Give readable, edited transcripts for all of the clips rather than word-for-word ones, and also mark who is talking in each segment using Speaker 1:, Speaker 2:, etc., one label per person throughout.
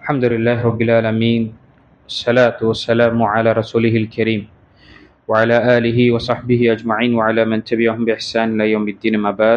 Speaker 1: الحمد لله رب العالمين الصلاة والسلام على رسوله الكريم وعلى آله وصحبه أجمعين وعلى من تبعهم بإحسان إلى يوم الدين ما بعد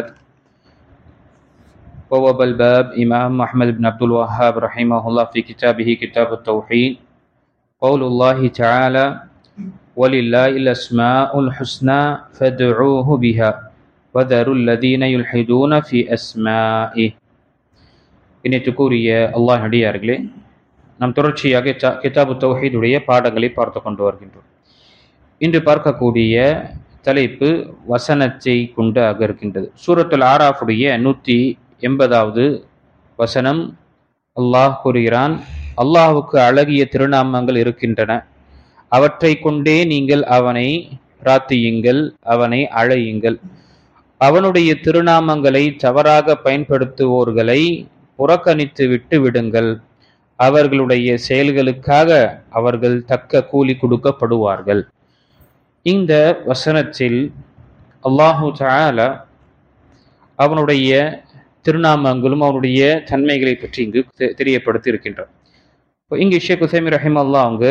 Speaker 1: بواب الباب إمام أحمد بن عبد الوهاب رحمه الله في كتابه كتاب التوحيد قول الله تعالى ولله الأسماء الحسنى فادعوه بها وذروا الذين يلحدون في أسمائه. இணைத்துக்குரிய அல்லாஹ் அடியார்களே, நாம் தொடர்ச்சியாக கிதாபு தௌஹீதுடைய பாடங்களை பார்த்து கொண்டு வருகின்றோம். இன்று பார்க்கக்கூடிய தலைப்பு வசனத்தை கொண்டாக இருக்கின்றது. சூரத்துல் ஆராஃபுடைய 180வது வசனம். அல்லாஹ் கூறுகிறான், அல்லாஹுக்கு அழகிய திருநாமங்கள் இருக்கின்றன, அவற்றை கொண்டே நீங்கள் அவனை பிரார்த்தியுங்கள், அவனை அழையுங்கள். அவனுடைய திருநாமங்களை தவறாக பயன்படுத்துவோர்களை புறக்கணித்து விட்டு விடுங்கள். அவர்களுடைய செயல்களுக்காக அவர்கள் தக்க கூலி கொடுக்கப்படுவார்கள். இந்த வசனத்தில் அல்லாஹு தஆலா அவனுடைய திருநாமங்களும் அவனுடைய தன்மைகளை பற்றி இங்கு தெரியப்படுத்தி இருக்கின்றார். இங்கு ஷேக் உசைமி ரஹிமஹுல்லாஹ் அவங்க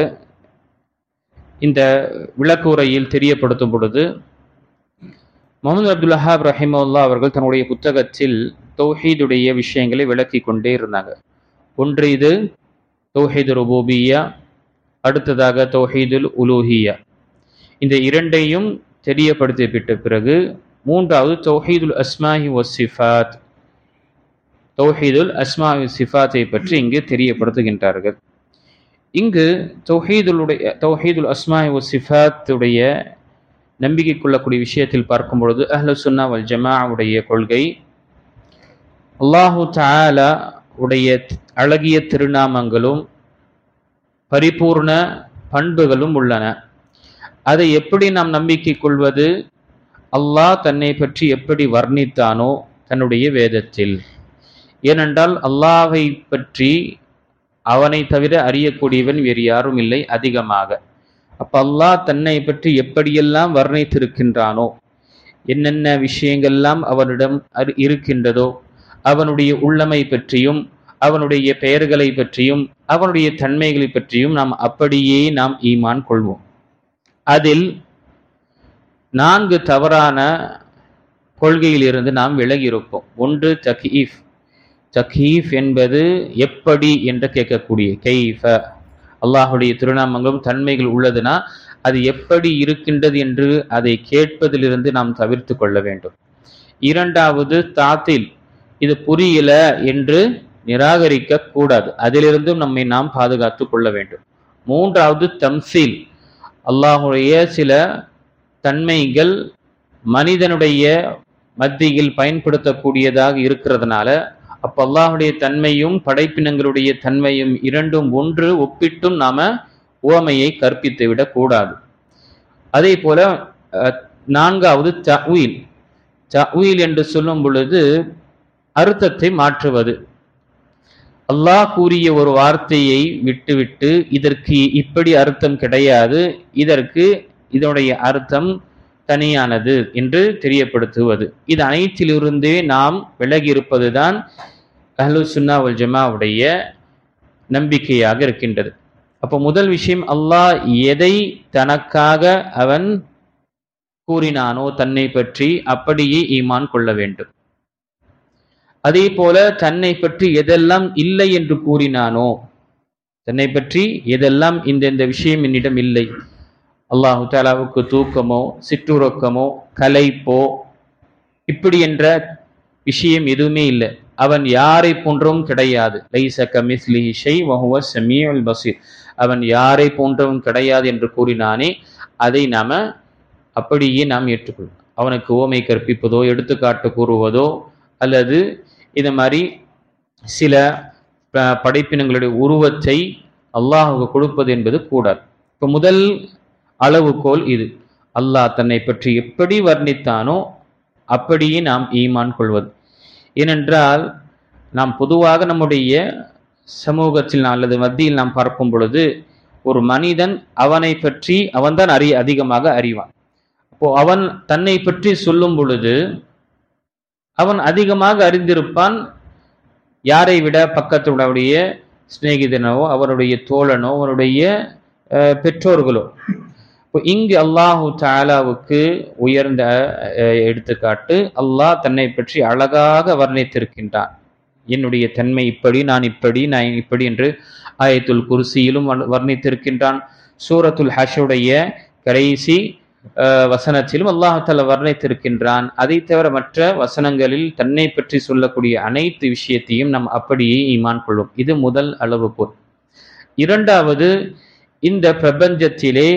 Speaker 1: இந்த விளக்குரையில் தெரியப்படுத்தும் பொழுது முஹம்மது அப்துல் வஹாப் ரஹிமஹுல்லாஹ் அவர்கள் தன்னுடைய புத்தகத்தில் தௌஹீதுடைய விஷயங்களை விளக்கி கொண்டே இருந்தாங்க. ஒன்று இது தௌஹீது ருபூபிய்யா, அடுத்ததாக தௌஹீதுல் உலூஹிய்யா. இந்த இரண்டையும் தெரியப்படுத்திவிட்ட பிறகு மூன்றாவது தௌஹீதுல் அஸ்மாஹி வஸ்ஸிஃபாத், தௌஹீதுல் அஸ்மாஹி வஸ்ஸிஃபாத்தை பற்றி இங்கு தெரியப்படுத்துகின்றார்கள். இங்கு தௌஹீதுல் அஸ்மாஹி வஸ்ஸிஃபாத்துடைய நம்பிக்கை கொள்ளக்கூடிய விஷயத்தில் பார்க்கும் பொழுது அஹ்லு சுன்னா வல் ஜமாஅவுடைய கொள்கை, அல்லாஹு தஆலா உடைய அழகிய திருநாமங்களும் பரிபூர்ண பண்புகளும் உள்ளன. அதை எப்படி நாம் நம்பிக்கை கொள்வது? அல்லாஹ் தன்னை பற்றி எப்படி வர்ணித்தானோ தன்னுடைய வேதத்தில். ஏனென்றால் அல்லாஹை பற்றி அவனை தவிர அறியக்கூடியவன் வேறு யாரும் இல்லை அதிகமாக. அப்ப அல்லாஹ் தன்னை பற்றி எப்படியெல்லாம் வர்ணித்திருக்கின்றானோ, என்னென்ன விஷயங்கள்லாம் அவனிடம் இருக்கின்றதோ, அவனுடைய உள்ளமை பற்றியும் அவனுடைய பெயர்களை பற்றியும் அவனுடைய தன்மைகளை பற்றியும் நாம் அப்படியே நாம் ஈமான் கொள்வோம். அதில் 4 தவறான கொள்கையிலிருந்து நாம் விலகி இருப்போம். ஒன்று தக்ஈஃப். தக்ஈஃப் என்பது எப்படி என்று கேட்கக்கூடிய, கைஃப, அல்லாஹுடைய திருநாமங்களும் தன்மைகள் உள்ளதுன்னா அது எப்படி இருக்கின்றது என்று அதை கேட்பதிலிருந்து நாம் தவிர்த்து கொள்ள வேண்டும். இரண்டாவது தாத்தில், இது புரியல என்று நிராகரிக்க கூடாது, அதிலிருந்தும் நம்மை நாம் பாதுகாத்து கொள்ள வேண்டும். மூன்றாவது தம்சீல், அல்லாஹுடைய சில தன்மைகள் மனிதனுடைய மத்தியில் பயன்படுத்தக்கூடியதாக இருக்கிறதுனால அப்ப அல்லாஹுடைய தன்மையும் படைப்பினங்களுடைய தன்மையும் இரண்டும் ஒன்று ஒப்பிட்டும் நாம உவமையை கற்பித்து விடக் கூடாது. அதே போல 4வது தஅவீல். தஅவீல் என்று சொல்லும் பொழுது அர்த்தத்தை மாற்றுவது. அல்லாஹ் கூறிய ஒரு வார்த்தையை விட்டுவிட்டு இதற்கு இப்படி அர்த்தம் கிடையாது, இதனுடைய அர்த்தம் தனியானது என்று தெரியப்படுத்துவது. இது அனைத்திலிருந்தே நாம் விலகி இருப்பதுதான் அஹ்லு சுன்னா வல் ஜமாஅவுடைய நம்பிக்கையாக இருக்கின்றது. அப்போ முதல் விஷயம், அல்லாஹ் எதை தனக்காக அவன் கூறினானோ தன்னை பற்றி அப்படியே ஈமான் கொள்ள வேண்டும். அதே போல தன்னை பற்றி எதெல்லாம் இல்லை என்று கூறினானோ, தன்னை பற்றி எதெல்லாம் இந்த விஷயம் என்னிடம் இல்லை, அல்லாஹு தஆலாவுக்கு தூக்கமோ சிற்றுறக்கமோ கலைப்போ இப்படி என்ற விஷயம் எதுவுமே இல்லை, அவன் யாரை போன்றவும் கிடையாது. லைஸ கமிஸ்லிஹி ஷை வ ஹுவ ஸமீஉல் பஸீர், அவன் யாரை போன்றவும் கிடையாது என்று கூறினானே அதை நாம அப்படியே நாம் ஏற்றுக்கொள்வோம். அவனுக்கு ஓமை கற்பிப்பதோ எடுத்துக்காட்டு கூறுவதோ அல்லது இது மாதிரி சில படைப்பினங்களுடைய உருவத்தை அல்லாஹுக்கு கொடுப்பது என்பது கூடாது. இப்போ முதல் அளவுகோல் இது, அல்லாஹ் தன்னை பற்றி எப்படி வர்ணித்தானோ அப்படியே நாம் ஈமான் கொள்வது. ஏனென்றால் நாம் பொதுவாக நம்முடைய சமூகத்தில் அல்லது மத்தியில் நாம் பார்க்கும் பொழுது ஒரு மனிதன் அவனை பற்றி அவன்தான் அதிகமாக அறிவான். அப்போ அவன் தன்னை பற்றி சொல்லும் பொழுது அவன் அதிகமாக அறிந்திருப்பான். யாரை விட? பக்கத்துடைய சிநேகிதனோ, அவருடைய தோழனோ, அவருடைய பெற்றோர்களோ. இப்போ இங்கு அல்லாஹு தாலாவுக்கு உயர்ந்த எடுத்துக்காட்டு, அல்லாஹ் தன்னை பற்றி அழகாக வர்ணித்திருக்கின்றான். என்னுடைய தன்மை இப்படி, நான் இப்படி என்று ஆயத்துல் குர்சியிலும் வர்ணித்திருக்கின்றான். சூரத்துல் ஹஷ்ருடைய கடைசி வசனத்திலும் அல்லாஹ் தஆலா வர்ணித்திருக்கின்றான். அதை தவிர மற்ற வசனங்களில் தன்னை பற்றி சொல்லக்கூடிய அனைத்து விஷயத்தையும் நாம் அப்படியே ஈமான் கொள்வோம். இது முதல் அளவுகோல். இரண்டாவது, இந்த பிரபஞ்சத்திலே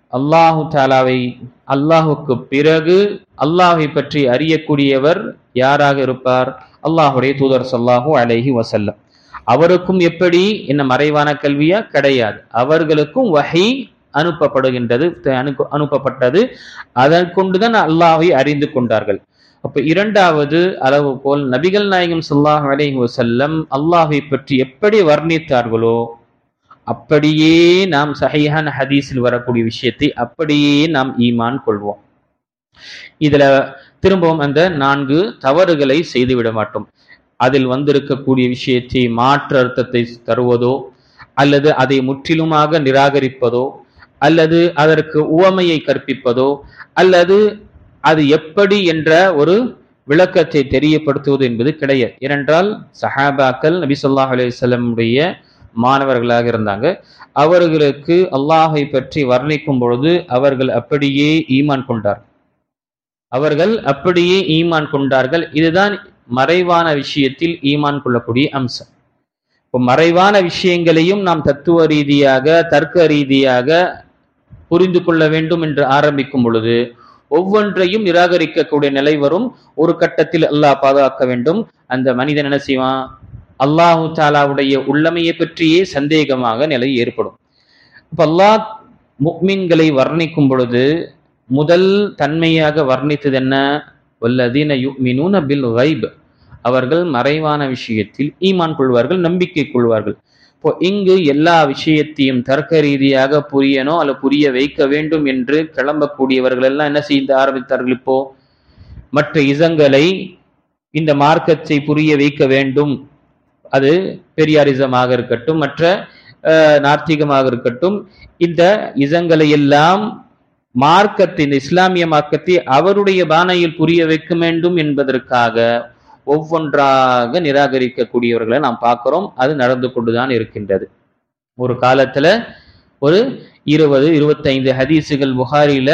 Speaker 1: அல்லாஹுக்கு பிறகு அல்லாஹை பற்றி அறியக்கூடியவர் யாராக இருப்பார்? அல்லாஹுடைய தூதர் ஸல்லல்லாஹு அலைஹி வஸல்லம். அவருக்கும் எப்படி என்ன மறைவான கல்வியா? கிடையாது. அவர்களுக்கும் வஹி அனுப்பப்பட்டது. அதன் கொண்டுதான் அல்லாஹை அறிந்து கொண்டார்கள். அப்ப இரண்டாவது அளவுகோல், நபிகள் நாயகம் ஸல்லல்லாஹு அலைஹி வஸல்லம் அல்லாஹை பற்றி எப்படி வர்ணித்தார்களோ அப்படியே நாம் சஹீஹான ஹதீஸில் வரக்கூடிய விஷயத்தை அப்படியே நாம் ஈமான் கொள்வோம். இதுல திரும்பவும் அந்த 4 தவறுகளை செய்துவிட மாட்டோம். அதில் வந்திருக்கக்கூடிய விஷயத்தை மாற்று அர்த்தத்தை தருவதோ, அல்லது அதை முற்றிலுமாக நிராகரிப்பதோ, அல்லது அதற்கு உவமையை கற்பிப்பதோ, அல்லது அது எப்படி என்ற ஒரு விளக்கத்தை தெரியப்படுத்துவது என்பது கிடையாது. ஏனென்றால் சஹாபாக்கள் நபி ஸல்லல்லாஹு அலைஹி வஸல்லம் உடைய மாணவர்களாக இருந்தாங்க. அவர்களுக்கு அல்லாஹை பற்றி வர்ணிக்கும் பொழுது அவர்கள் அப்படியே ஈமான் கொண்டார்கள். இதுதான் மறைவான விஷயத்தில் ஈமான் கொள்ளக்கூடிய அம்சம். இப்போ மறைவான விஷயங்களையும் நாம் தத்துவ ரீதியாக, தர்க்க ரீதியாக புரிந்து கொள்ள வேண்டும் என்று ஆரம்பிக்கும் பொழுது ஒவ்வொன்றையும் நிராகரிக்கக்கூடிய நிலை வரும். ஒரு கட்டத்தில் அல்லாஹ் பாதுகாக்க வேண்டும். அந்த மனிதன் என்ன செய்வான்? அல்லாஹு தாலாவுடைய உள்ளமையை பற்றியே சந்தேகமாக நிலை ஏற்படும். இப்ப அல்லாஹ் முஃமின்களை வர்ணிக்கும் பொழுது முதல் தன்மையாக வர்ணித்தது என்ன? வல்லதீன யுமினூன பில் கைப். அவர்கள் மறைவான விஷயத்தில் ஈமான் கொள்வார்கள், நம்பிக்கை கொள்வார்கள். இப்போ இங்கு எல்லா விஷயத்தையும் தர்க்க ரீதியாக புரியனோ அல்ல புரிய வைக்க வேண்டும் என்று கிளம்பக்கூடியவர்கள் எல்லாம் என்ன செய்ய ஆரம்பித்தார்கள்? இப்போ மற்ற இசங்களை இந்த மார்க்கத்தை புரிய வைக்க வேண்டும். அது பெரியாரிசமாக இருக்கட்டும், மற்ற நார்த்திகமாக இருக்கட்டும், இந்த இசங்களை எல்லாம் மார்க்கத்தை, இந்த இஸ்லாமிய மார்க்கத்தை அவருடைய பாணையில் புரிய வைக்க வேண்டும் என்பதற்காக ஒவ்வொன்றாக நிராகரிக்கக்கூடியவர்களை நாம் பார்க்கிறோம். அது நடந்து கொண்டுதான் இருக்கின்றது. ஒரு காலத்துல ஒரு 20-25 ஹதீசுகள் புகாரில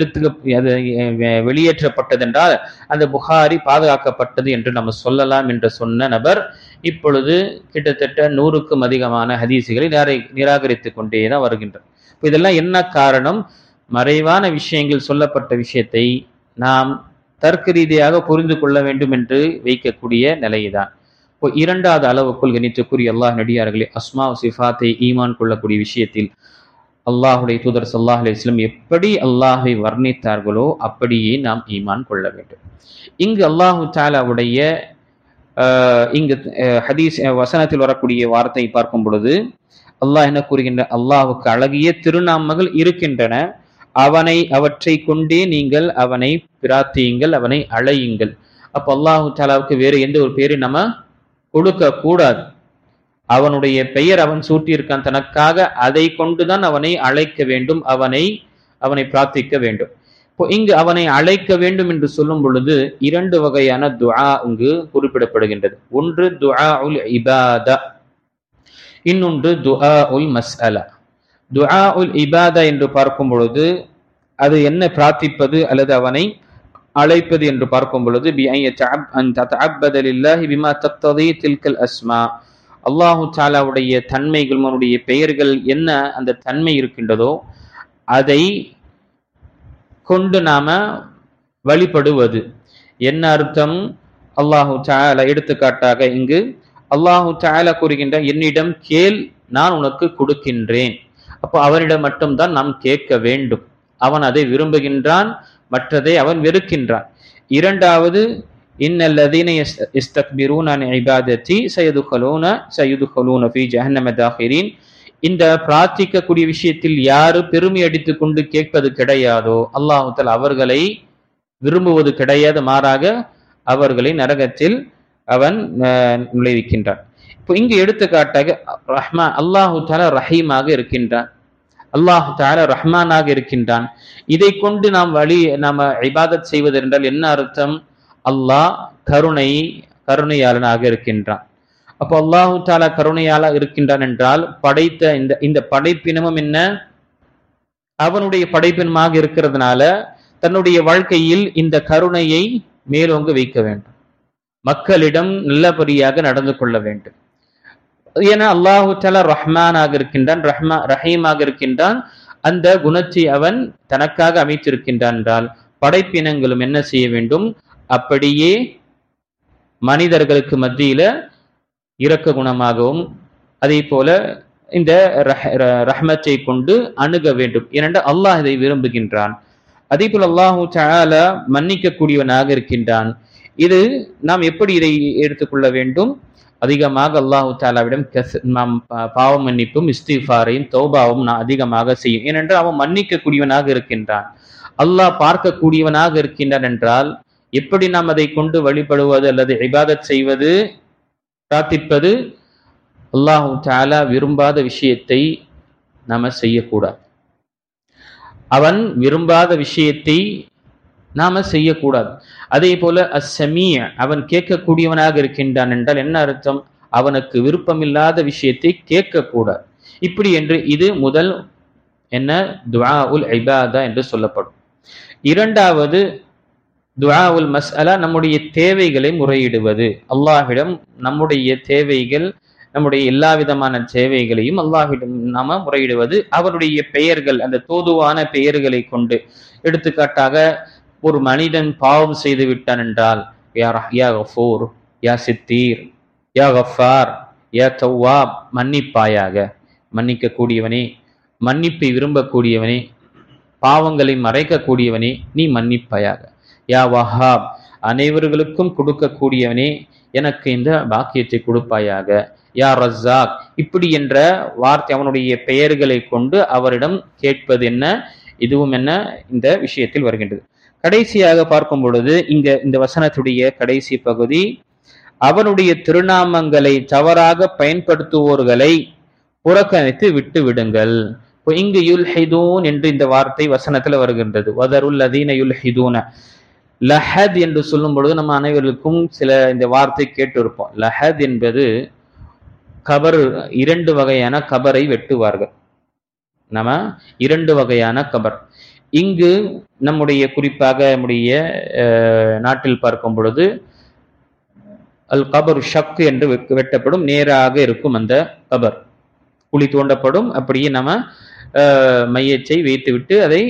Speaker 1: வெளியேற்றப்பட்டதென்றால் அந்த புகாரி பாதுகாக்கப்பட்டது என்று நம்ம சொல்லலாம் என்று சொன்ன நபர் இப்பொழுது கிட்டத்தட்ட 100க்கும் அதிகமான ஹதீசுகளை நிராகரித்து கொண்டேதான் வருகின்றார். இதெல்லாம் என்ன காரணம்? மறைவான விஷயங்கள் சொல்லப்பட்ட விஷயத்தை நாம் தர்க்க ரீதியாக புரிந்து கொள்ள வேண்டும் என்று வைக்கக்கூடிய நிலைதான். இப்போ இரண்டாவது அளவுக்குள் கணித்துக்குரிய அல்லாஹ் நடிகார்களே, அஸ்மா சிஃபாத்தை ஈமான் கொள்ளக்கூடிய விஷயத்தில் அல்லாஹுடைய தூதர் ஸல்லல்லாஹு அலைஹி வஸல்லம் எப்படி அல்லாஹை வர்ணித்தார்களோ அப்படியே நாம் ஈமான் கொள்ள வேண்டும். இங்கு அல்லாஹு தஆலாவுடைய இங்கு ஹதீஸ் வசனத்தில் வரக்கூடிய வார்த்தை பார்க்கும் பொழுது அல்லாஹ் என்ன கூறுகின்ற? அல்லாஹுக்கு அழகிய திருநாமங்கள் இருக்கின்றன, அவற்றை கொண்டே நீங்கள் அவனை பிரார்த்தியுங்கள், அவனை அழையுங்கள். அப்ப அல்லாஹு தஆலாவுக்கு வேறு எந்த ஒரு பேரை நம்ம கொடுக்க கூடாது. அவனுடைய பெயர் அவன் சூட்டியிருக்கான் தனக்காக, அதை கொண்டுதான் அவனை அழைக்க வேண்டும், அவனை பிரார்த்திக்க வேண்டும். இப்போ இங்கு அவனை அழைக்க வேண்டும் என்று சொல்லும் பொழுது 2 வகையான துஆ இங்கு குறிப்பிடப்படுகின்றது. ஒன்று துஆஉல் இபாதா, இன்னொன்று துஆஉல் மஸ்அலா. துஆஉல் இபாதா என்று பார்க்கும் பொழுது அது என்ன பிரார்த்திப்பது அல்லது அவனை அழைப்பது என்று பார்க்கும் பொழுது அல்லாஹு தஆலாவுடைய தன்மைகள், அவனுடைய பெயர்கள் என்ன அந்த தன்மை இருக்கின்றதோ அதை கொண்டு நாம வழிபடுவது. என்ன அர்த்தம்? அல்லாஹு தஆலா எடுத்துக்காட்டாக இங்கு அல்லாஹு தஆலா கூறுகின்ற, என்னிடம் கேள், நான் உனக்கு கொடுக்கின்றேன். அப்போ அவனிடம் மட்டும்தான் நாம் கேட்க வேண்டும். அவன் அதை விரும்புகின்றான், மற்றதை அவன் வெறுக்கின்றான். இரண்டாவது, இன்னல்லதீன யஸ்தக்பிரூன அன் இபாதத்தி சயதுகலூன ஃபீ ஜஹன்னம தாகிரீன். இந்த பிரார்த்திக்கக்கூடிய விஷயத்தில் யாரு பெருமை அடித்துக் கொண்டு கேட்பது கிடையாதோ அல்லாஹ் தஆலா அவர்களை விரும்புவது கிடையாது, மாறாக அவர்களை நரகத்தில் அவன் நுழைவிக்கின்றான். இப்போ இங்கு எடுத்துக்காட்டாக அல்லாஹு தாலா ரஹீமாக இருக்கின்றான், அல்லாஹு தாலா ரஹ்மானாக இருக்கின்றான். இதை கொண்டு நாம இபாதத் செய்வது என்றால் என்ன அர்த்தம்? அல்லாஹ் கருணையாளனாக இருக்கின்றான். அப்போ அல்லாஹு தாலா கருணையாளா இருக்கின்றான் என்றால் படைத்த இந்த படைப்பினமும் என்ன? அவனுடைய படைப்பினமாக இருக்கிறதுனால தன்னுடைய வாழ்க்கையில் இந்த கருணையை மேலோங்க வைக்க வேண்டும், மக்களிடம் நல்லபடியாக நடந்து கொள்ள வேண்டும். ஏன்னா அல்லாஹு தஆலா ரஹ்மானாக இருக்கின்றான், ரஹீமாக இருக்கின்றான். அந்த குணத்தை அவன் தனக்காக அமைத்திருக்கின்றான் என்றால் படைப்பினங்களும் என்ன செய்ய வேண்டும்? அப்படியே மனிதர்களுக்கு மத்தியில இரக்க குணமாகவும் அதே போல இந்த ரஹ்மத்தை கொண்டு அணுக வேண்டும். ஏனென்றால் அல்லாஹ் இதை விரும்புகின்றான். அதே போல அல்லாஹு தஆலா மன்னிக்க கூடியவனாக இருக்கின்றான். இது நாம் எப்படி இதை எடுத்துக்கொள்ள வேண்டும்? அதிகமாக அல்லாஹு தஆலாவிடம் நாம் பாவ மன்னிப்பும் இஸ்திஃபாரையும் தௌபாவும் நான் அதிகமாக செய்யும். ஏனென்றால் அவன் மன்னிக்க கூடியவனாக இருக்கின்றான், அல்லாஹ் பார்க்க கூடியவனாக இருக்கின்றான் என்றால் எப்படி நாம் அதை கொண்டு வழிபடுவது அல்லது இபாதத் செய்வது, பிரார்த்திப்பது? அல்லாஹு தஆலா விரும்பாத விஷயத்தை நாம செய்யக்கூடாது, அவன் விரும்பாத விஷயத்தை நாம செய்யக்கூடாது. அதே போல அஸ்ஸமீ, அவன் கேட்கக்கூடியவனாக இருக்கின்றான் என்றால் என்ன அர்த்தம்? அவனுக்கு விருப்பமில்லாத விஷயத்தை கேட்கக்கூடாது. இப்படி என்று இது முதல் என்ன துஆஉல் இபாதா என்று சொல்லப்படும். இரண்டாவது துஆஉல் மஸ்அலா, நம்முடைய தேவைகளை முறையிடுவது. அல்லாஹ்விடம் நம்முடைய தேவைகள், நம்முடைய எல்லா விதமான தேவைகளையும் அல்லாஹ்விடம் நாம முறையிடுவது அவருடைய பெயர்கள், அந்த தோதுவான பெயர்களை கொண்டு. எடுத்துக்காட்டாக ஒரு மனிதன் பாவம் செய்து விட்டான் என்றால் யா கஃபூர், யா சித்தீர், யா கஃபார், யா தவ்வாப், மன்னிப்பாயாக, மன்னிக்க கூடியவனே, மன்னிப்பை விரும்பக்கூடியவனே, பாவங்களை மறைக்கக்கூடியவனே, நீ மன்னிப்பாயாக. யா வஹாப், அனைவர்களுக்கும் கொடுக்கக்கூடியவனே, எனக்கு இந்த பாக்கியத்தை கொடுப்பாயாக. யா ரஸாக், இப்படி என்ற வார்த்தை அவனுடைய பெயர்களை கொண்டு அவரிடம் கேட்பது என்ன? இதுவும் என்ன இந்த விஷயத்தில் வருகின்றது. கடைசியாக பார்க்கும் பொழுது இந்த வசனத்துடைய கடைசி பகுதி, அவனுடைய திருநாமங்களை தவறாக பயன்படுத்துவோர்களை புறக்கணித்து விட்டு விடுங்கள். இங்கு யுல்ஹிதூன் என்று இந்த வார்த்தை வசனத்துல வருகின்றது. வதருல் லதீன யுல்ஹிதூன, லஹத் என்று சொல்லும் பொழுது நம்ம அனைவருக்கும் சில இந்த வார்த்தை கேட்டு இருப்போம். லஹத் என்பது கபர், இரண்டு வகையான கபரை வெட்டுவார்கள். நம்ம இரண்டு வகையான கபர் இங்கு நம்முடைய குறிப்பாக நம்முடைய நாட்டில் பார்க்கும் பொழுது அல் கபர் ஷக் என்று வெட்டப்படும், நேராக இருக்கும் அந்த கபர், குழி தோண்டப்படும். அப்படியே நம்ம மையத்தை வைத்துவிட்டு அதை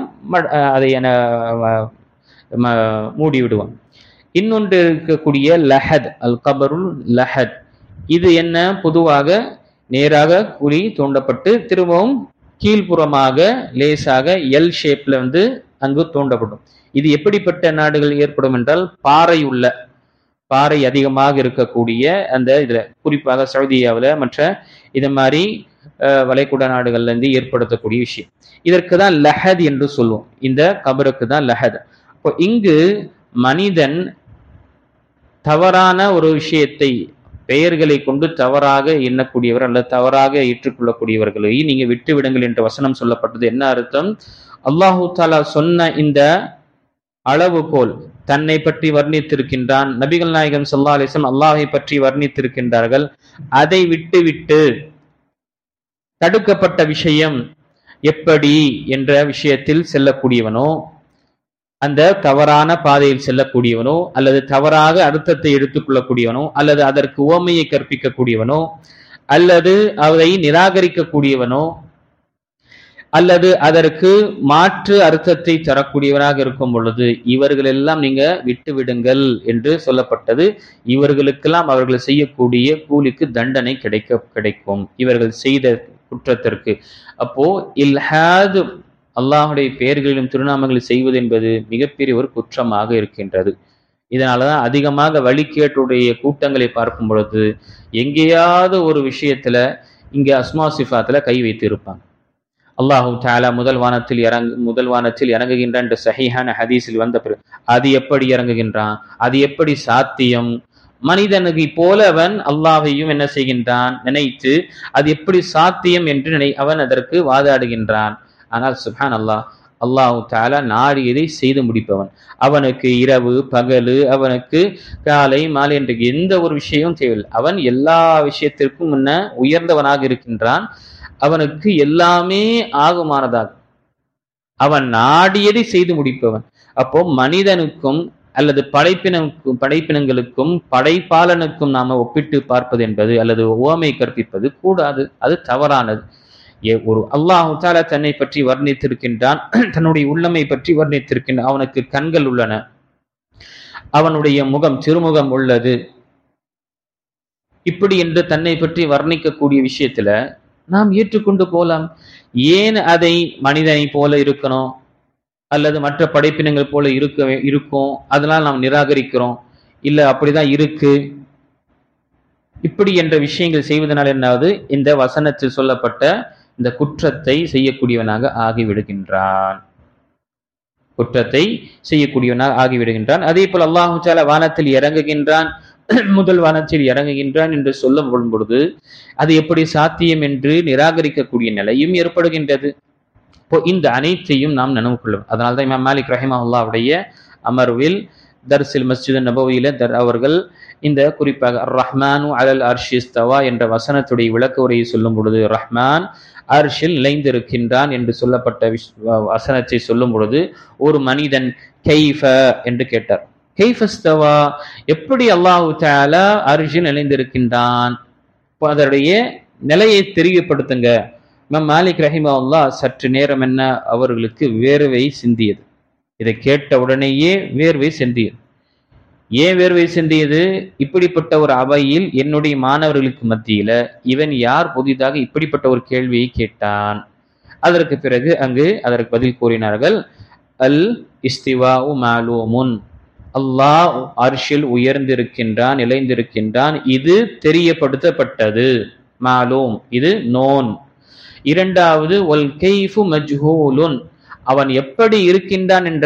Speaker 1: மூடி விடுவோம். இன்னொன்று இருக்கக்கூடிய லஹத், அல் கபருல் லஹத், இது என்ன? பொதுவாக நேராக குழி தோண்டப்பட்டு திரும்பவும் கீழ்ப்புறமாக லேசாக எல் ஷேப்ல அங்கு தோண்டப்படும். இது எப்படிப்பட்ட நாடுகள் ஏற்படும் என்றால் பாறை அதிகமாக இருக்கக்கூடிய அந்த இதுல, குறிப்பாக சவுதியாவில் மற்ற இது மாதிரி வளைகுடா நாடுகள்ல இருந்து ஏற்படுத்தக்கூடிய விஷயம். இதற்கு தான் லஹத் என்று சொல்லுவோம், இந்த கபருக்கு தான் லஹத். இப்போ இங்கு மனிதன் தவறான ஒரு விஷயத்தை பெயர்களை கொண்டு தவறாக எண்ணக்கூடியவர் அல்லது தவறாக ஏற்றுக்கொள்ளக்கூடியவர்களை நீங்க விட்டு விடுங்கள் என்ற வசனம் சொல்லப்பட்டது. என்ன அர்த்தம்? அல்லாஹு தாலா சொன்ன இந்த அளவுகோல் தன்னை பற்றி வர்ணித்திருக்கின்றான், நபிகள் நாயகம் ஸல்லல்லாஹு அலைஹி வஸல்லம் அல்லாஹை பற்றி வர்ணித்திருக்கின்றார்கள். அதை விட்டுவிட்டு தடுக்கப்பட்ட விஷயம் எப்படி என்ற விஷயத்தில் செல்லக்கூடியவனோ, அந்த தவறான பாதையில் செல்லக்கூடியவனோ, அல்லது தவறாக அர்த்தத்தை எடுத்துக்கொள்ளக்கூடியவனோ, அல்லது அதற்கு உவமையை கற்பிக்கக்கூடியவனோ, அல்லது அதை நிராகரிக்கக்கூடியவனோ, அல்லது அதற்கு மாற்று அர்த்தத்தை தரக்கூடியவனாக இருக்கும் பொழுது இவர்கள் எல்லாம் நீங்க விட்டு விடுங்கள் என்று சொல்லப்பட்டது. இவர்களுக்கெல்லாம் அவர்கள் செய்யக்கூடிய கூலிக்கு தண்டனை கிடைக்கும் இவர்கள் செய்த குற்றத்திற்கு. அப்போ இல்ஹாது, அல்லாஹுடைய பெயர்களிலும் திருநாமங்களை செய்வது என்பது மிகப்பெரிய ஒரு குற்றமாக இருக்கின்றது. இதனாலதான் அதிகமாக வழிகேட்டுடைய கூட்டங்களை பார்க்கும் பொழுது எங்கேயாவது ஒரு விஷயத்துல இங்க அஸ்மா சிஃபாத்துல கை வைத்து இருப்பாங்க. அல்லாஹு தஆலா முதல் வானத்தில் இறங்குகின்றான் என்று சஹீஹான ஹதீஸில் வந்த பிறகு அது எப்படி இறங்குகின்றான், அது எப்படி சாத்தியம், மனிதனுக்கு போல அவன் அல்லாஹையும் என்ன செய்கின்றான், நினைத்து அது எப்படி சாத்தியம் என்று அவன் அதற்கு வாதாடுகின்றான். ஆனால் சுப்ஹான் அல்லாஹ், அல்லாஹு தஆலா நாடியதை செய்து முடிப்பவன். அவனுக்கு இரவு பகலு, அவனுக்கு காலை மாலை என்ற எந்த ஒரு விஷயமும் தேவையில்லை. அவன் எல்லா விஷயத்திற்கும் முன்ன உயர்ந்தவனாக இருக்கின்றான். அவனுக்கு எல்லாமே ஆகுமானதாக அவன் நாடியதை செய்து முடிப்பவன். அப்போ மனிதனுக்கும் அல்லது படைப்பினங்களுக்கும் படைப்பாளனுக்கும் நாம ஒப்பிட்டு பார்ப்பது என்பது அல்லது உவமை கற்பிப்பது கூடாது. அது தவறானது. ஒரு அல்லாஹு தஆலா தன்னை பற்றி வர்ணித்திருக்கின்றான், தன்னுடைய உள்ளமை பற்றி வர்ணித்திருக்கின்றான். அவனுக்கு கண்கள் உள்ளன, அவனுடைய முகம் திருமுகம் உள்ளது, இப்படி என்று தன்னை பற்றி வர்ணிக்கக்கூடிய விஷயத்துல நாம் ஏற்றுக்கொண்டு போலாம். ஏன் அதை மனிதனை போல இருக்கணும் அல்லது மற்ற படைப்பினங்கள் போல இருக்கும் அதனால் நாம் நிராகரிக்கிறோம், இல்ல அப்படிதான் இருக்கு இப்படி என்ற விஷயங்கள் செய்வதனால் என்னாவது இந்த வசனத்தில் சொல்லப்பட்ட இந்த குற்றத்தை செய்யக்கூடியவனாக ஆகிவிடுகின்றான். அதே போல் அல்லாஹு தஆலா வானத்தில் இறங்குகின்றான், முதல் வானத்தில் இறங்குகின்றான் என்று சொல்லும் பொழுது அது எப்படி சாத்தியம் என்று நிராகரிக்கக்கூடிய நிலையும் ஏற்படுகின்றது. இந்த அனைத்தையும் நாம் நினைவு கொள்ளும். அதனால்தான் இமாம் மாலிக் ரஹிமஹுல்லாஹ்வுடைய அமர்வில் தர்ஸில் மஸ்ஜித் நபவியில அவர்கள் இந்த குறிப்பாக ரஹ்மானு அலல் அர்ஷி இஸ்தவா என்ற வசனத்துடைய விளக்க உரையை சொல்லும் பொழுது ரஹ்மான் அர்ஷில் நிலைந்திருக்கின்றான் என்று சொல்லப்பட்ட வசனத்தை சொல்லும் பொழுது ஒரு மனிதன் கைஃப என்று கேட்டார். கைஃபஸ்தவா, எப்படி அல்லாஹு தஆலா அர்ஷில் நிலைந்திருக்கின்றான், அதனுடைய நிலையை தெரியப்படுத்துங்க. இமாம் மாலிக் ரஹிமஹுல்லாஹ் சற்று நேரம் என்ன அவர்களுக்கு வேர்வை சிந்தியது. இதை கேட்ட உடனேயே வேர்வை சிந்தியது. ஏன் வேர்வை சிந்தியது? இப்படிப்பட்ட ஒரு அவையில் என்னுடைய மாணவர்களுக்கு மத்தியில இவன் யார் புதிதாக இப்படிப்பட்ட ஒரு கேள்வியை கேட்டான். அதற்கு பிறகு அங்கு அதற்கு பதில் கூறினார்கள், அல் இஸ்திவாஉ மாலூமுன், அல்லாஹ் அர்ஷில் உயர்ந்திருக்கின்றான், நிலைந்திருக்கின்றான், இது தெரியப்படுத்தப்பட்டது. மாலூம், இது நோன். இரண்டாவது வல் கைஃபு மஜ்ஹூலுன், அவன் எப்படி இருக்கின்றான் என்ற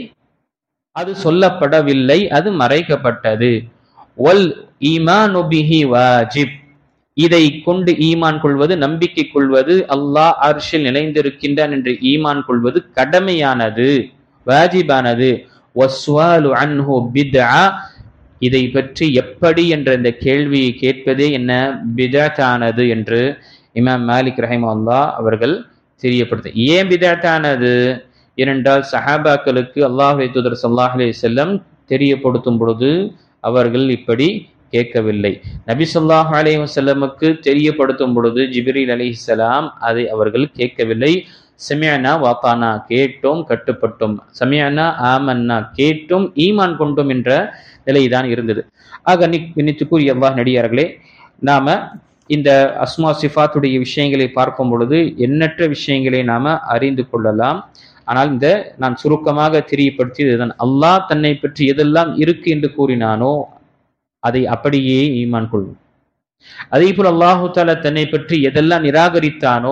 Speaker 1: அது சொல்லப்படவில்லை, அது மறைக்கப்பட்டது. வல் ஈமானு பிஹி வாஜிப், இதை கொண்டு ஈமான் கொள்வது, நம்பிக்கை கொள்வது, அல்லாஹ் அர்ஷில் நிலைந்திருக்கின்றான் என்று ஈமான் கொள்வது கடமையானது, வாஜிபானது. வஸ்வாலு அன்ஹு பித்ஆ, இதை பற்றி எப்படி என்ற இந்த கேள்வியை கேட்பதே என்ன பித்ஆத்தானது என்று இமாம் மாலிக் ரஹிமஹுல்லாஹ் அவர்கள் தெரியப்படுத்த. ஏன் பித்ஆத்தானது ஏனென்றால் சஹாபாக்களுக்கு அல்லாஹ்வுடைய தூதர் ஸல்லல்லாஹு அலைஹி வஸல்லம் தெரியப்படுத்தும் பொழுது அவர்கள் இப்படி கேட்கவில்லை. நபி ஸல்லல்லாஹு அலைஹி வஸல்லமுக்கு தெரியப்படுத்தும் பொழுது ஜிப்ரீல் அலைஹிஸ்ஸலாம் அதை அவர்கள் கேட்கவில்லை. சமிஅனா வஅதானா, கேட்டோம் கட்டுப்பட்டோம், சமிஅனா ஆமன்னா, கேட்டோம் ஈமான் கொண்டோம் என்ற நிலைதான் இருந்தது. ஆக நினைத்துக்குரிய அல்லாஹ் நடிகார்களே, நாம இந்த அஸ்மா சிஃபாத்துடைய விஷயங்களை பார்க்கும் பொழுது எண்ணற்ற விஷயங்களை நாம அறிந்து கொள்ளலாம். ஆனால் இந்த நான் சுருக்கமாக தெரியப்படுத்தியது இதுதான். அல்லாஹ் தன்னை பற்றி எதெல்லாம் இருக்கு என்று கூறினானோ அதை அப்படியே ஈமான் கொள்வோம். அதே போல் அல்லாஹு தஆலா தன்னை பற்றி எதெல்லாம் நிராகரித்தானோ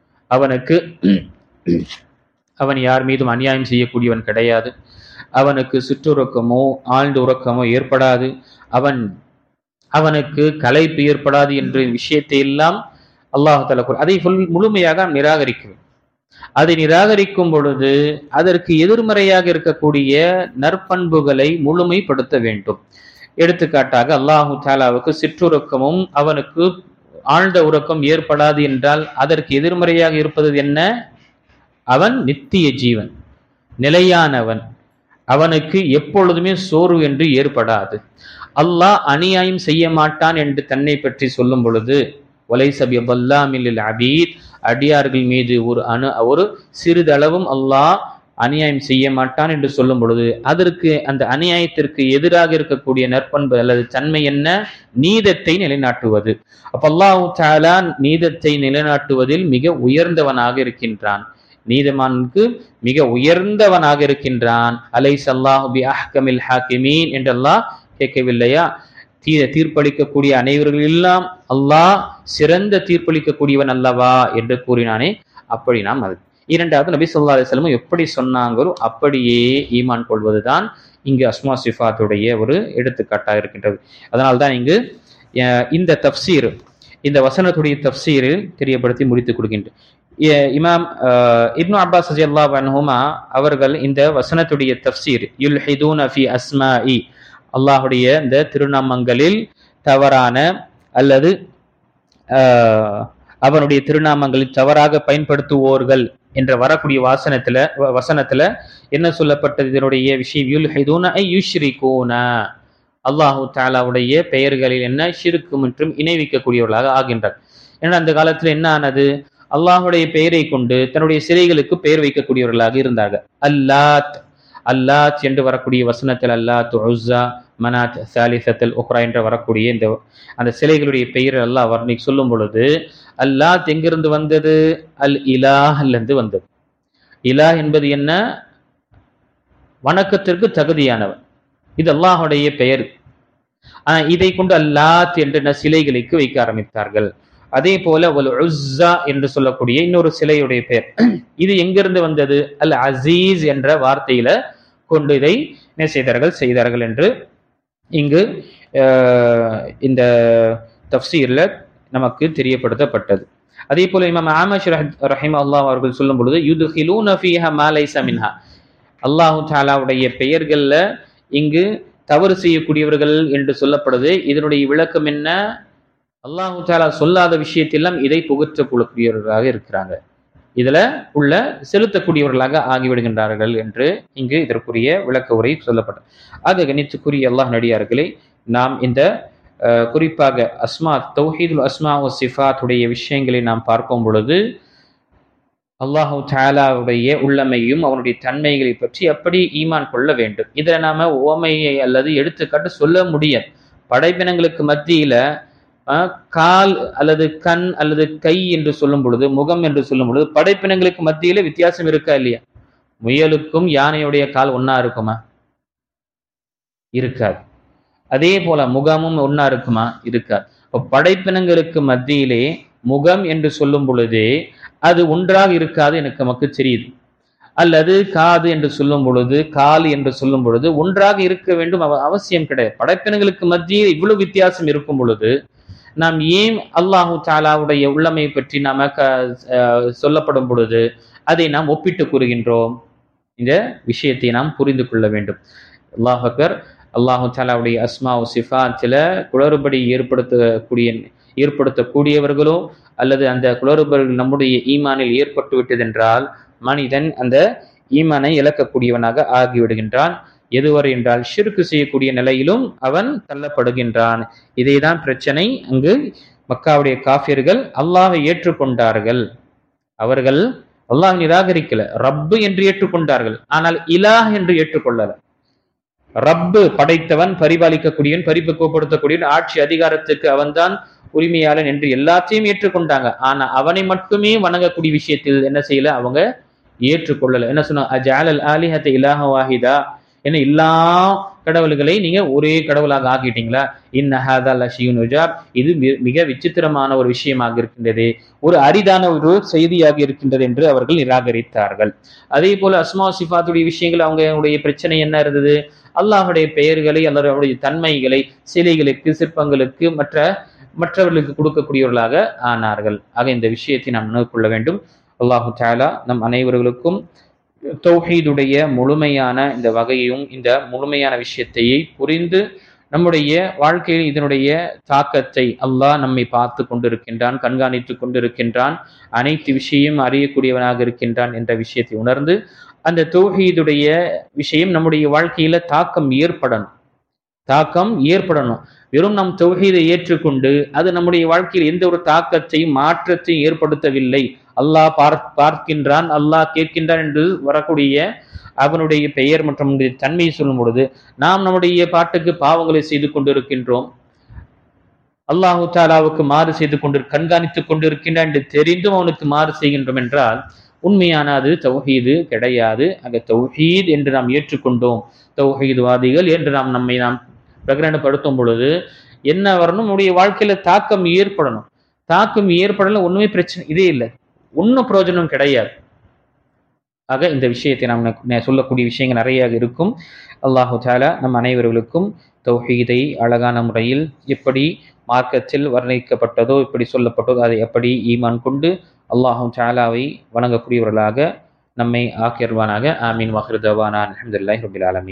Speaker 1: அவன் யார் மீதும் அநியாயம் செய்யக்கூடியவன் கிடையாது, அவனுக்கு சுற்றுறக்கமோ ஆழ்ந்த உறக்கமோ ஏற்படாது, அவனுக்கு களைப்பு ஏற்படாது என்ற விஷயத்தை எல்லாம் அல்லாஹு தஆலா அதை முழுமையாக நிராகரிக்கும். அதை நிராகரிக்கும் பொழுது அதற்கு எதிர்மறையாக இருக்கக்கூடிய நற்பண்புகளை முழுமைப்படுத்த வேண்டும். எடுத்துக்காட்டாக அல்லாஹு தஆலாவுக்கு சிற்றுறக்கமும் அவனுக்கு ஆழ்ந்த உறக்கம் ஏற்படாது என்றால் அதற்கு எதிர்மறையாக இருப்பது என்ன? அவன் நித்திய ஜீவன், நிலையானவன், அவனுக்கு எப்பொழுதுமே சோர்வு என்று ஏற்படாது. அல்லாஹ் அநியாயம் செய்ய மாட்டான் என்று தன்னை பற்றி சொல்லும் பொழுது வலைஸ பிظல்லாமில் லில் அபீத், அடியார்கள் மீது ஒரு சிறிதளவும் அல்லாஹ் அநியாயம் செய்ய மாட்டான் என்று சொல்லும் பொழுது அதற்கு அந்த அநியாயத்திற்கு எதிராக இருக்கக்கூடிய நற்பண்பு அல்லது தன்மை என்ன? நீதத்தை நிலைநாட்டுவது. அப்ப அல்லாஹு தஆலா நீதத்தை நிலைநாட்டுவதில் மிக உயர்ந்தவனாக இருக்கின்றான், நீதிமானுக்கு மிக உயர்ந்தவனாக இருக்கின்றான். அலைஸ அல்லாஹு பி அஹ்கமில் ஹாக்கிமீன் என்று அல்லாஹ் கேட்கவில்லையா? தீர்ப்பளிக்கக்கூடிய அனைவர்கள் எல்லாம் அல்லாஹ் சிறந்த தீர்ப்பளிக்கக்கூடியவன் அல்லவா என்று கூறினானே, அப்படி நாம் அது. இரண்டாவது நபி ஸல்லல்லாஹு அலைஹி வஸல்லம் எப்படி சொன்னாங்களோ அப்படியே ஈமான் கொள்வதுதான் இங்கு அஸ்மா சிஃபாத்துடைய ஒரு எடுத்துக்காட்டாக இருக்கின்றது. அதனால்தான் இங்கு இந்த தஃப்சீர், இந்த வசனத்துடைய தஃப்சீரில் தெரியப்படுத்தி முடித்துக் கொடுக்கின்றேன். இமாம் இப்னு அப்பாஸ் ரலியல்லாஹு அன்ஹுமா அவர்கள் இந்த வசனத்துடைய தஃப்சீர் யுல்ஹிதூன ஃபி அஸ்மாஇ, அல்லாஹுடைய இந்த திருநாமங்களில் தவறான அல்லது அவனுடைய திருநாமங்களில் தவறாக பயன்படுத்துவோர்கள் என்ற வரக்கூடிய வசனத்துல என்ன சொல்லப்பட்டது? இதனுடைய விஷயம் யுல்ஹிதூன ஐ யுஷ்ரிகூன, அல்லாஹு தஆலாவுடைய பெயர்களில் என்ன ஷிர்க் மற்றும் இணை வைக்கக்கூடியவர்களாக ஆகின்றார். ஏன்னா அந்த காலத்துல என்ன ஆனது? அல்லாஹுடைய பெயரை கொண்டு தன்னுடைய சிலைகளுக்கு பெயர் வைக்கக்கூடியவர்களாக இருந்தார்கள். அல்லாத் அல்லாத் என்று வரக்கூடிய வசனத்தில் அல்லாத், உஸ்ஸா, மனாத், சாலிசத்தல் உக்ரா என்று வரக்கூடிய இந்த அந்த சிலைகளுடைய பெயர் அல்லாஹ் வர்ணிக்கு சொல்லும் பொழுது அல்லாத் எங்கிருந்து வந்தது? அல் இலாஹ்லிருந்து வந்தது. இலாஹ் என்பது என்ன? வணக்கத்திற்கு தகுதியானவன். இது அல்லாஹுடைய பெயர். இதை கொண்டு அல்லாத் என்ற சிலைகளுக்கு வைக்க ஆரம்பித்தார்கள். அதே போல ஒல் உஸ்ஸா என்று சொல்லக்கூடிய இன்னொரு சிலையுடைய பெயர், இது எங்கிருந்து வந்தது? அல் அசீஸ் என்ற வார்த்தையில கொண்டு இதை செய்தார்கள் என்று இங்கு இந்த தஃப்சீர்ல நமக்கு தெரியப்படுத்தப்பட்டது. அதே போல இமாம் ஆமஷ் ரஹிமஹுல்லாஹ் அவர்கள் சொல்லும் பொழுது யுத்ஹிலூன ஃபீஹா மா லைஸ மின்ஹா, அல்லாஹு தஆலாவுடைய பெயர்கள்ல இங்கு தவறு செய்யக்கூடியவர்கள் என்று சொல்லப்படுது. இதனுடைய விளக்கம் என்ன? அல்லாஹு தஆலா சொல்லாத விஷயத்தெல்லாம் இதை புகற்றக்கூடியவர்களாக இருக்கிறாங்க, இதுல உள்ள செலுத்தக்கூடியவர்களாக ஆகிவிடுகின்றார்கள் என்று இங்கு இதற்குரிய விளக்க உரை சொல்லப்பட்டது. ஆக கணித்துக்குரிய அல்லாஹ் நடிகார்களே, நாம் இந்த குறிப்பாக அஸ்மா தௌஹீதுல் அஸ்மா வ சிஃபாத்துடைய விஷயங்களை நாம் பார்க்கும் பொழுது அல்லாஹு தஆலாவுடைய உள்ளமையும் அவனுடைய தன்மைகளை பற்றி அப்படி ஈமான் கொள்ள வேண்டும். இதில் நாம உவமையை அல்லது எடுத்துக்காட்டு சொல்ல முடியாது. படைப்பினங்களுக்கு மத்தியில கால் அல்லது கண் அல்லது கை என்று சொல்லும் பொழுது, முகம் என்று சொல்லும் பொழுது படைப்பினங்களுக்கு மத்தியில வித்தியாசம் இருக்கா இல்லையா? முயலுக்கும் யானையுடைய கால் ஒன்னா இருக்குமா? இருக்காது. அதே போல முகமும் ஒன்னா இருக்குமா? இருக்காது. படைப்பினங்களுக்கு மத்தியிலே முகம் என்று சொல்லும் பொழுதே அது ஒன்றாக இருக்காது எனக்கு நமக்கு தெரியுது. அல்லது காது என்று சொல்லும் பொழுது, கால் என்று சொல்லும் பொழுது ஒன்றாக இருக்க வேண்டும் அவசியம் கிடையாது. படைப்பினங்களுக்கு மத்தியில் இவ்வளவு வித்தியாசம் இருக்கும் பொழுது நாம் ஏன் அல்லாஹு தஆலாவுடைய உள்ளமை பற்றி நாம சொல்லப்படும் பொழுது அதை நாம் ஒப்பிட்டு கூறுகின்றோம்? இந்த விஷயத்தை நாம் புரிந்து கொள்ள வேண்டும். அல்லாஹ் அக்பர். அல்லாஹு தஆலாவுடைய அஸ்மா வ சிஃபாத்தில குளறுபடி ஏற்படுத்தக்கூடியவர்களோ அல்லது அந்த குளறுபடிகள் நம்முடைய ஈமானில் ஏற்பட்டு விட்டதென்றால் மனிதன் அந்த ஈமானை இழக்கக்கூடியவனாக ஆகிவிடுகின்றான். எதுவரை என்றால் ஷிர்க் செய்யக்கூடிய நிலையிலும் அவன் தள்ளப்படுகின்றான். இதேதான் பிரச்சனை. அங்கு மக்காவுடைய காஃபிர்கள் அல்லாஹ்வை ஏற்றுக்கொண்டார்கள், அவர்கள் அல்லாஹ் நிராகரிக்கல, ரப்பு என்று ஏற்றுக்கொண்டார்கள். ஆனால் இலாஹ் என்று ஏற்றுக்கொள்ளல. ரப்பு படைத்தவன், பரிபாலிக்கக்கூடியவன், பரிபக்குவப்படுத்தக்கூடியவன், ஆட்சி அதிகாரத்துக்கு அவன்தான் உரிமையாளன் என்று எல்லாத்தையும் ஏற்றுக்கொண்டாங்க. ஆனா அவனை மட்டுமே வணங்கக்கூடிய விஷயத்தில் என்ன செய்யல? அவங்க ஏற்றுக்கொள்ளல. என்ன சொன்னா? அஜஅலல் ஆலிஹத இலாஹ வாஹிதா, என்ன எல்லா கடவுள்களை நீங்க ஒரே கடவுளாக ஆக்கிட்டீங்களா? இன்ன ஹாதா லஷையுன் உஜாப், இது மிக விசித்திரமான ஒரு விஷயமாக இருக்கின்றது, ஒரு அரிதான ஒரு செய்தியாக இருக்கின்றது என்று அவர்கள் நிராகரித்தார்கள். அதே போல அஸ்மா சிஃபாத்துடைய விஷயங்கள் அவங்களுடைய பிரச்சனை என்ன இருந்தது? அல்லாஹுடைய பெயர்களை அல்லது அவருடைய தன்மைகளை சிலைகளுக்கு, சிற்பங்களுக்கு, மற்றவர்களுக்கு கொடுக்கக்கூடியவர்களாக ஆனார்கள். ஆக இந்த விஷயத்தை நாம் நினைவு கொள்ள வேண்டும். அல்லாஹு தஆலா நம் அனைவர்களுக்கும் தௌஹீதுடைய முழுமையான இந்த வகையையும் இந்த முழுமையான விஷயத்தையை புரிந்து நம்முடைய வாழ்க்கையில் இதனுடைய தாக்கத்தை அல்லாஹ் நம்மை பார்த்து கொண்டிருக்கின்றான், கண்காணித்து கொண்டிருக்கின்றான், அனைத்து விஷயம் அறியக்கூடியவனாக இருக்கின்றான் என்ற விஷயத்தை உணர்ந்து அந்த தௌஹீதுடைய விஷயம் நம்முடைய வாழ்க்கையில தாக்கம் ஏற்படணும். வெறும் நம் தௌஹீதை ஏற்றுக்கொண்டு அது நம்முடைய வாழ்க்கையில் எந்த ஒரு தாக்கத்தையும் மாற்றத்தையும் ஏற்படுத்தவில்லை, அல்லாஹ் பார்க்கின்றான், அல்லாஹ் கேட்கின்றான் என்று வரக்கூடிய அவனுடைய பெயர் மற்றும் தன்மையை சொல்லும் பொழுது நாம் நம்முடைய பாட்டுக்கு பாவங்களை செய்து கொண்டிருக்கின்றோம், அல்லாஹு தஆலாவுக்கு மாறு செய்து கண்காணித்துக் கொண்டிருக்கின்றான் என்று தெரிந்தும் அவனுக்கு மாறு செய்கின்றோம் என்றால் உண்மையான அது தௌஹீது கிடையாது. அங்க தௌஹீத் என்று நாம் ஏற்றுக்கொண்டோம், தௌஹீத்வாதிகள் என்று நம்மை பிரகடனப்படுத்தும் பொழுது என்ன வரணும்? நம்முடைய வாழ்க்கையில தாக்கம் ஏற்படணும். தாக்கம் ஏற்படல ஒண்ணுமே பிரச்சனை இதே இல்லை, ஒன்னும் பிரயோஜனம் கிடையாது. ஆக இந்த விஷயத்தை நாம் சொல்லக்கூடிய விஷயங்கள் நிறைய இருக்கும். அல்லாஹு தஆலா நம் அனைவர்களுக்கும் தௌஹீதை அழகான முறையில் எப்படி மார்க்கத்தில் வர்ணிக்கப்பட்டதோ, எப்படி சொல்லப்பட்டதோ அதை எப்படி ஈமான் கொண்டு அல்லாஹு தஆலாவை வணங்கக்கூடியவர்களாக நம்மை ஆக்கியர்வானாக. ஆமீன். வாஹிரு தவானா அல்ஹம்துலில்லாஹி ரப்பில் ஆலமீன்.